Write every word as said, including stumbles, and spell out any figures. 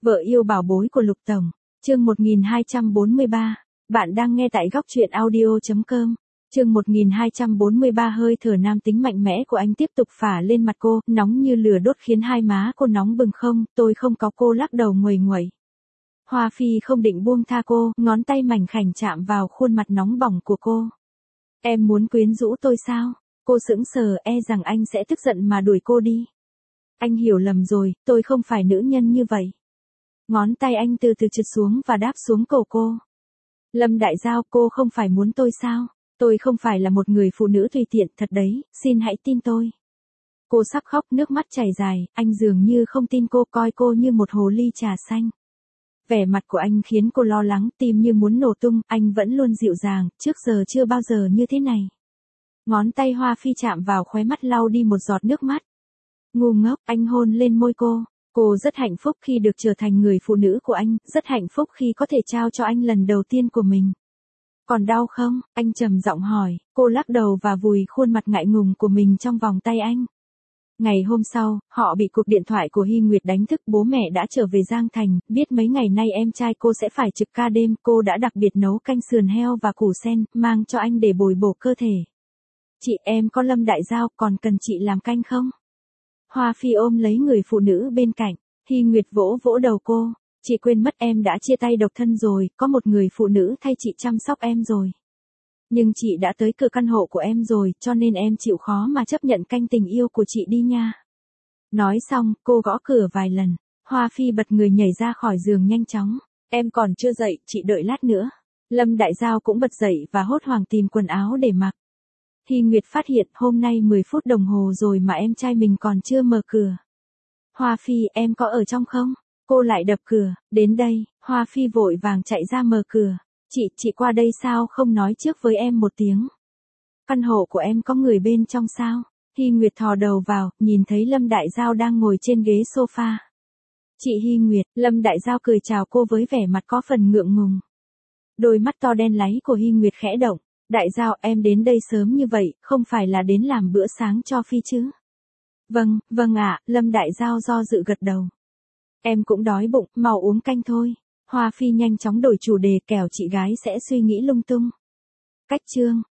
Vợ yêu bảo bối của Lục Tổng, chương một nghìn hai trăm bốn mươi ba. Bạn đang nghe tại góc truyện audio chấm com. Chương một nghìn hai trăm bốn mươi ba. Hơi thở nam tính mạnh mẽ của anh tiếp tục phả lên mặt cô, nóng như lửa đốt khiến hai má cô nóng bừng. Không, tôi không có. Cô lắc đầu nguầy nguậy. Hoa Phi không định buông tha cô, ngón tay mảnh khảnh chạm vào khuôn mặt nóng bỏng của cô. Em muốn quyến rũ tôi sao? Cô sững sờ, e rằng anh sẽ tức giận mà đuổi cô đi. Anh hiểu lầm rồi, tôi không phải nữ nhân như vậy. Ngón tay anh từ từ trượt xuống và đáp xuống cổ cô. Lâm Đại Giao, cô không phải muốn tôi sao? Tôi không phải là một người phụ nữ tùy tiện, thật đấy, xin hãy tin tôi. Cô sắp khóc, nước mắt chảy dài, anh dường như không tin cô, coi cô như một hồ ly trà xanh. Vẻ mặt của anh khiến cô lo lắng, tim như muốn nổ tung, anh vẫn luôn dịu dàng, trước giờ chưa bao giờ như thế này. Ngón tay Hoa Phi chạm vào khóe mắt lau đi một giọt nước mắt. Ngu ngốc, anh hôn lên môi cô. Cô rất hạnh phúc khi được trở thành người phụ nữ của anh, rất hạnh phúc khi có thể trao cho anh lần đầu tiên của mình. Còn đau không? Anh trầm giọng hỏi. Cô lắc đầu và vùi khuôn mặt ngại ngùng của mình trong vòng tay anh. Ngày hôm sau, họ bị cuộc điện thoại của Hy Nguyệt đánh thức. Bố mẹ đã trở về Giang Thành, biết mấy ngày nay em trai cô sẽ phải trực ca đêm. Cô đã đặc biệt nấu canh sườn heo và củ sen, mang cho anh để bồi bổ cơ thể. Chị, em có Lâm Đại Giao, còn cần chị làm canh không? Hoa Phi ôm lấy người phụ nữ bên cạnh. Hy Nguyệt vỗ vỗ đầu cô. Chị quên mất em đã chia tay độc thân rồi, có một người phụ nữ thay chị chăm sóc em rồi. Nhưng chị đã tới cửa căn hộ của em rồi, cho nên em chịu khó mà chấp nhận canh tình yêu của chị đi nha. Nói xong, cô gõ cửa vài lần. Hoa Phi bật người nhảy ra khỏi giường nhanh chóng. Em còn chưa dậy, chị đợi lát nữa. Lâm Đại Giao cũng bật dậy và hốt hoảng tìm quần áo để mặc. Hy Nguyệt phát hiện hôm nay mười phút đồng hồ rồi mà em trai mình còn chưa mở cửa. Hoa Phi, em có ở trong không? Cô lại đập cửa. Đến đây, Hoa Phi vội vàng chạy ra mở cửa. Chị, chị qua đây sao không nói trước với em một tiếng? Căn hộ của em có người bên trong sao? Hy Nguyệt thò đầu vào, nhìn thấy Lâm Đại Giao đang ngồi trên ghế sofa. Chị Hy Nguyệt, Lâm Đại Giao cười chào cô với vẻ mặt có phần ngượng ngùng. Đôi mắt to đen láy của Hy Nguyệt khẽ động. Đại Giao, em đến đây sớm như vậy, không phải là đến làm bữa sáng cho Phi chứ? Vâng, vâng ạ, Lâm Đại Giao do dự gật đầu. Em cũng đói bụng, mau uống canh thôi. Hoa Phi nhanh chóng đổi chủ đề, kẻo chị gái sẽ suy nghĩ lung tung. Cách chương